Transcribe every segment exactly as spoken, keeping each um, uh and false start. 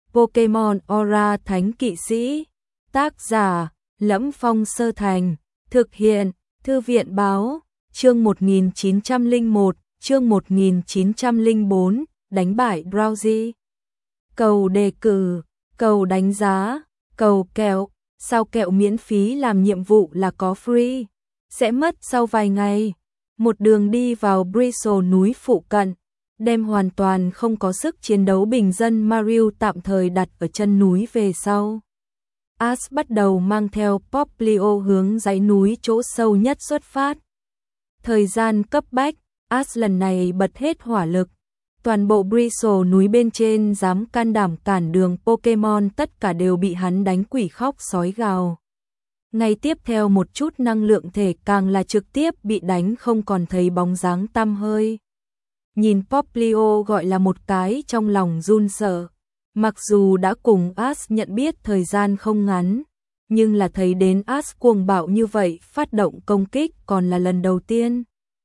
Pokemon Aura Thánh Kỵ Sĩ. Tác giả: Lẫm Phong Sơ Thành. Thực hiện: Thư viện báo. Chương một nghìn chín trăm lẻ một, chương một nghìn chín trăm lẻ bốn, đánh bại Drowsy. Cầu đề cử, cầu đánh giá, cầu kẹo. Sao kẹo miễn phí làm nhiệm vụ là có free? Sẽ mất sau vài ngày. Một đường đi vào Bristle núi phụ cận, đem hoàn toàn không có sức chiến đấu bình dân Mario tạm thời đặt ở chân núi về sau. Ash bắt đầu mang theo Poplio hướng dãy núi chỗ sâu nhất xuất phát. Thời gian cấp bách, Ash lần này bật hết hỏa lực. Toàn bộ Bristle núi bên trên dám can đảm cản đường Pokemon tất cả đều bị hắn đánh quỷ khóc sói gào. Ngay tiếp theo một chút năng lượng thể càng là trực tiếp bị đánh không còn thấy bóng dáng tăm hơi. Nhìn Poplio gọi là một cái trong lòng run sợ. Mặc dù đã cùng Ash nhận biết thời gian không ngắn, nhưng là thấy đến Ash cuồng bạo như vậy phát động công kích còn là lần đầu tiên.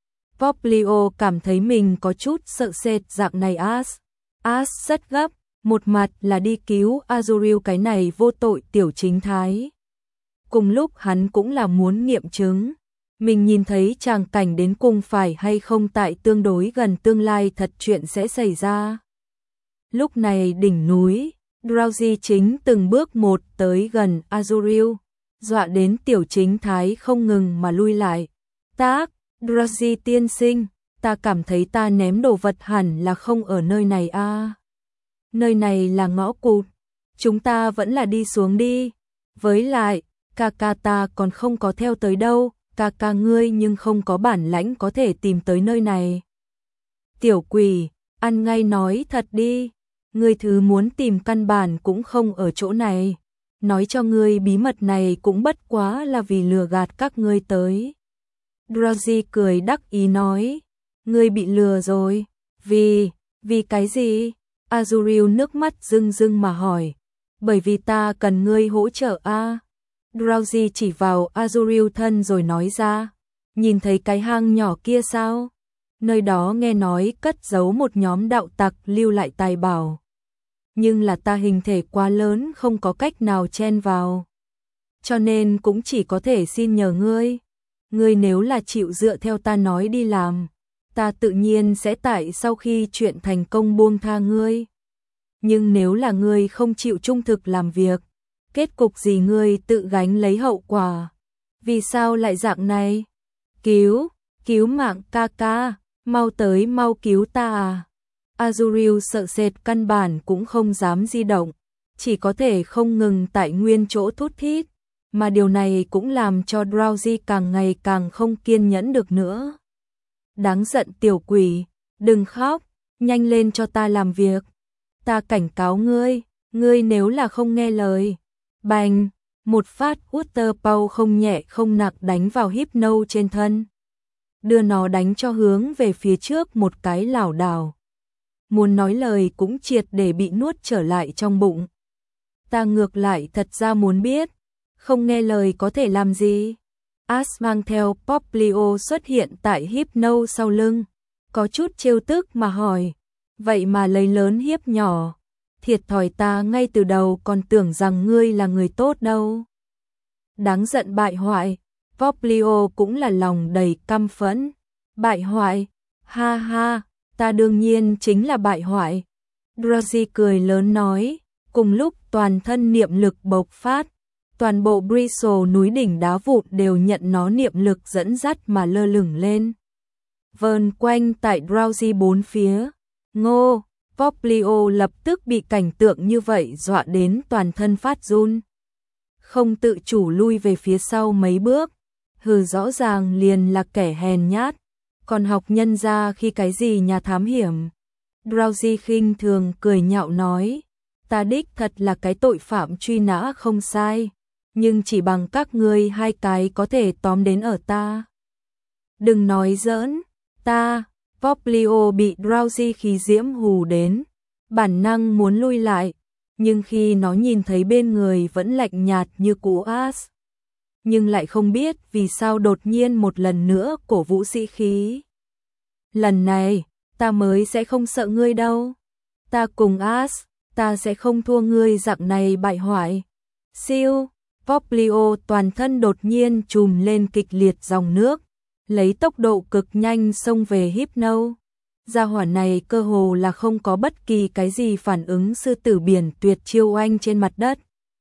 Poplio cảm thấy mình có chút sợ sệt dạng này Ash. Ash rất gấp, một mặt là đi cứu Azurill cái này vô tội tiểu chính thái. Cùng lúc hắn cũng là muốn nghiệm chứng, mình nhìn thấy tràng cảnh đến cùng phải hay không tại tương đối gần tương lai thật chuyện sẽ xảy ra. Lúc này đỉnh núi, Drowsy chính từng bước một tới gần Azurill, dọa đến tiểu chính thái không ngừng mà lui lại. Tác, Drowsy tiên sinh, ta cảm thấy ta ném đồ vật hẳn là không ở nơi này a. À. Nơi này là ngõ cụt, chúng ta vẫn là đi xuống đi. Với lại, ca ca ta còn không có theo tới đâu, ca ca ngươi nhưng không có bản lãnh có thể tìm tới nơi này. Tiểu quỷ, ăn ngay nói thật đi, ngươi thứ muốn tìm căn bản cũng không ở chỗ này. Nói cho ngươi bí mật này cũng bất quá là vì lừa gạt các ngươi tới. Drowsy cười đắc ý nói, ngươi bị lừa rồi, vì, vì cái gì? Azurill nước mắt rưng rưng mà hỏi, bởi vì ta cần ngươi hỗ trợ a. À? Drowsy chỉ vào Azurill thân rồi nói ra, nhìn thấy cái hang nhỏ kia sao? Nơi đó nghe nói cất giấu một nhóm đạo tặc lưu lại tài bảo. Nhưng là ta hình thể quá lớn không có cách nào chen vào. Cho nên cũng chỉ có thể xin nhờ ngươi. Ngươi nếu là chịu dựa theo ta nói đi làm, ta tự nhiên sẽ tại sau khi chuyện thành công buông tha ngươi. Nhưng nếu là ngươi không chịu trung thực làm việc, kết cục gì ngươi tự gánh lấy hậu quả. Vì sao lại dạng này? Cứu, cứu mạng ca ca, mau tới mau cứu ta à. Azurill sợ sệt căn bản cũng không dám di động, chỉ có thể không ngừng tại nguyên chỗ thút thít, mà điều này cũng làm cho Drowsy càng ngày càng không kiên nhẫn được nữa. Đáng giận tiểu quỷ, đừng khóc, nhanh lên cho ta làm việc. Ta cảnh cáo ngươi, ngươi nếu là không nghe lời. Bành, một phát Water Pow không nhẹ không nặng đánh vào Hypno trên thân. Đưa nó đánh cho hướng về phía trước một cái lảo đảo. Muốn nói lời cũng triệt để bị nuốt trở lại trong bụng. Ta ngược lại thật ra muốn biết, không nghe lời có thể làm gì? Ash mang theo Poplio xuất hiện tại Hypno sau lưng, có chút trêu tức mà hỏi, vậy mà lấy lớn hiếp nhỏ. Thiệt thòi ta ngay từ đầu còn tưởng rằng ngươi là người tốt đâu. Đáng giận bại hoại, Poplio cũng là lòng đầy căm phẫn. Bại hoại, ha ha, ta đương nhiên chính là bại hoại. Drowsy cười lớn nói, cùng lúc toàn thân niệm lực bộc phát, toàn bộ Bristle núi đỉnh đá vụn đều nhận nó niệm lực dẫn dắt mà lơ lửng lên. Vờn quanh tại Drowsy bốn phía, ngô. Poplio lập tức bị cảnh tượng như vậy dọa đến toàn thân phát run. Không tự chủ lui về phía sau mấy bước, hừ rõ ràng liền là kẻ hèn nhát, còn học nhân ra khi cái gì nhà thám hiểm. Drowsy khinh thường cười nhạo nói, ta đích thật là cái tội phạm truy nã không sai, nhưng chỉ bằng các ngươi hai cái có thể tóm đến ở ta. Đừng nói giỡn, ta... Poplio bị Drowsy khí diễm hù đến, bản năng muốn lui lại, nhưng khi nó nhìn thấy bên người vẫn lạnh nhạt như cũ Ash, nhưng lại không biết vì sao đột nhiên một lần nữa cổ vũ sĩ khí. Lần này, ta mới sẽ không sợ ngươi đâu. Ta cùng Ash, ta sẽ không thua ngươi dạng này bại hoại. Siêu, Poplio toàn thân đột nhiên trùm lên kịch liệt dòng nước, lấy tốc độ cực nhanh xông về Hypno. Gia hỏa này cơ hồ là không có bất kỳ cái gì phản ứng sư tử biển tuyệt chiêu oanh trên mặt đất.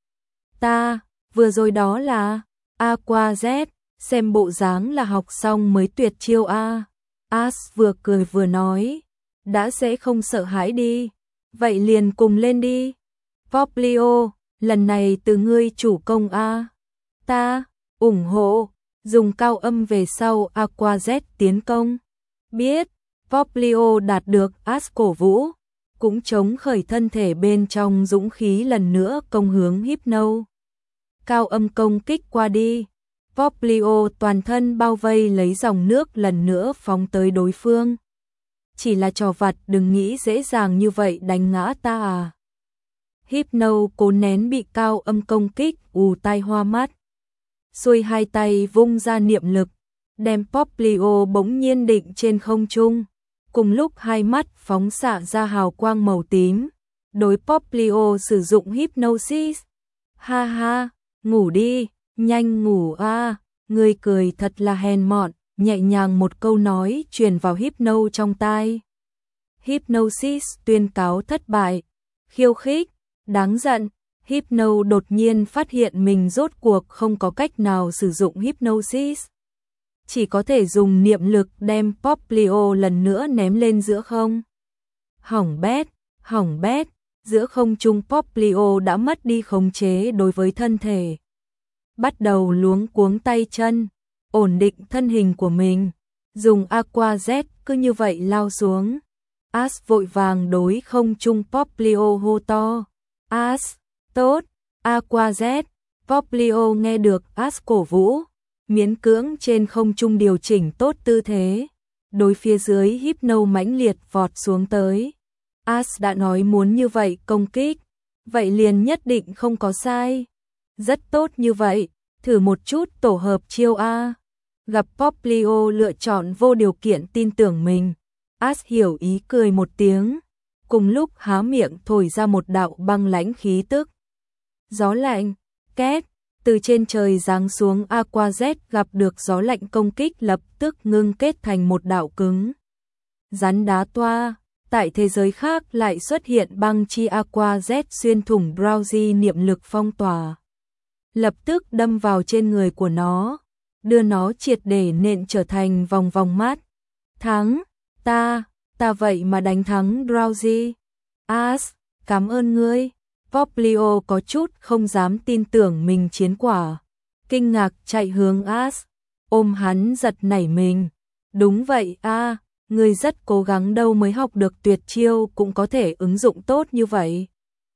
Ta, vừa rồi đó là Aqua Z, xem bộ dáng là học xong mới tuyệt chiêu a. As vừa cười vừa nói, đã sẽ không sợ hãi đi, vậy liền cùng lên đi. Poplio, lần này từ ngươi chủ công a. Ta, ủng hộ, dùng cao âm về sau Aqua Z tiến công. Biết, Poplio đạt được As cổ vũ, cũng chống khởi thân thể bên trong dũng khí lần nữa công hướng Hypno. Cao âm công kích qua đi, Poplio toàn thân bao vây lấy dòng nước lần nữa phóng tới đối phương. Chỉ là trò vặt, đừng nghĩ dễ dàng như vậy đánh ngã ta à. Hypno cố nén bị cao âm công kích, ù tai hoa mắt. Xuôi hai tay vung ra niệm lực, đem Poplio bỗng nhiên định trên không trung. Cùng lúc hai mắt phóng xạ ra hào quang màu tím, đối Poplio sử dụng Hypnosis. Ha ha, ngủ đi, nhanh ngủ a, à. Ngươi cười thật là hèn mọn, nhẹ nhàng một câu nói truyền vào Hypno trong tai. Hypnosis tuyên cáo thất bại, khiêu khích, đáng giận. Hypno đột nhiên phát hiện mình rốt cuộc không có cách nào sử dụng Hypnosis. Chỉ có thể dùng niệm lực đem Poplio lần nữa ném lên giữa không. Hỏng bét, hỏng bét, giữa không trung Poplio đã mất đi khống chế đối với thân thể. Bắt đầu luống cuống tay chân, ổn định thân hình của mình, dùng Aqua Z cứ như vậy lao xuống. As vội vàng đối không trung Poplio hô to. As, tốt, Aqua Z. Poplio nghe được As cổ vũ, miễn cưỡng trên không trung điều chỉnh tốt tư thế, đối phía dưới Hypno mãnh liệt vọt xuống tới. As đã nói muốn như vậy công kích, vậy liền nhất định không có sai. Rất tốt như vậy, thử một chút tổ hợp chiêu A. Gặp Poplio lựa chọn vô điều kiện tin tưởng mình, As hiểu ý cười một tiếng, cùng lúc há miệng thổi ra một đạo băng lãnh khí tức. Gió lạnh, két, từ trên trời giáng xuống Aqua Z gặp được gió lạnh công kích lập tức ngưng kết thành một đạo cứng. Rắn đá toa, tại thế giới khác lại xuất hiện băng chi Aqua Z xuyên thủng Drowsy niệm lực phong tỏa. Lập tức đâm vào trên người của nó, đưa nó triệt để nện trở thành vòng vòng mát. Thắng, ta, ta vậy mà đánh thắng Drowsy. As, cảm ơn ngươi. Poplio có chút không dám tin tưởng mình chiến quả, kinh ngạc chạy hướng As, ôm hắn giật nảy mình. Đúng vậy a, à, ngươi rất cố gắng đâu mới học được tuyệt chiêu cũng có thể ứng dụng tốt như vậy.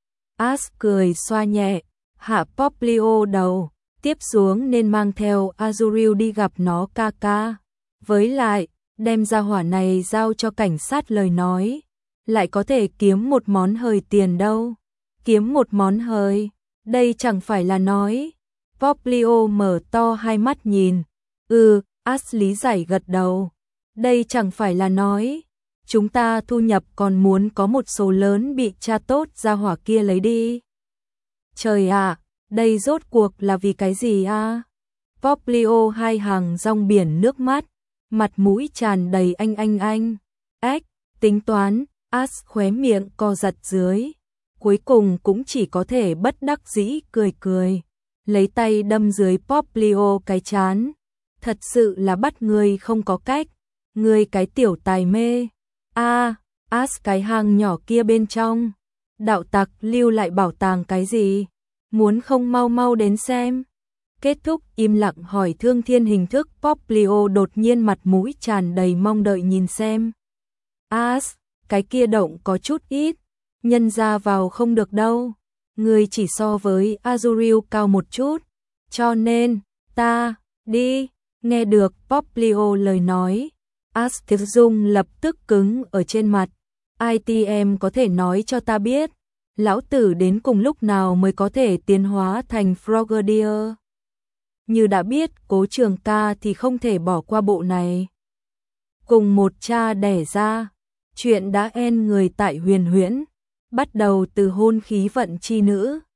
As cười xoa nhẹ, hạ Poplio đầu, tiếp xuống nên mang theo Azurill đi gặp nó ca ca. Với lại, đem ra hỏa này giao cho cảnh sát lời nói, lại có thể kiếm một món hời tiền đâu. Kiếm một món hời, đây chẳng phải là nói. Poplio mở to hai mắt nhìn. Ừ, As lý giải gật đầu. Đây chẳng phải là nói. Chúng ta thu nhập còn muốn có một số lớn bị cha tốt ra hỏa kia lấy đi. Trời ạ, đây rốt cuộc là vì cái gì a? À? Poplio hai hàng rong biển nước mắt, mặt mũi tràn đầy anh anh anh. Ếch, tính toán, As khóe miệng co giật dưới. Cuối cùng cũng chỉ có thể bất đắc dĩ cười cười, lấy tay đâm dưới Poplio cái chán. Thật sự là bắt ngươi không có cách, ngươi cái tiểu tài mê. A, à, As cái hang nhỏ kia bên trong, đạo tặc lưu lại bảo tàng cái gì? Muốn không mau mau đến xem. Kết thúc im lặng hỏi Thương Thiên hình thức, Poplio đột nhiên mặt mũi tràn đầy mong đợi nhìn xem. As, cái kia động có chút ít. Nhân ra vào không được đâu, người chỉ so với Azurill cao một chút, cho nên, ta, đi, nghe được Poplio lời nói, As Thiệp Dung lập tức cứng ở trên mặt. I T em có thể nói cho ta biết, lão tử đến cùng lúc nào mới có thể tiến hóa thành Frogadier. Như đã biết Cố Trường Ca thì không thể bỏ qua bộ này. Cùng một cha đẻ ra, chuyện đã en người tại Huyền Huyễn. bắt đầu từ hôn khí vận chi nữ,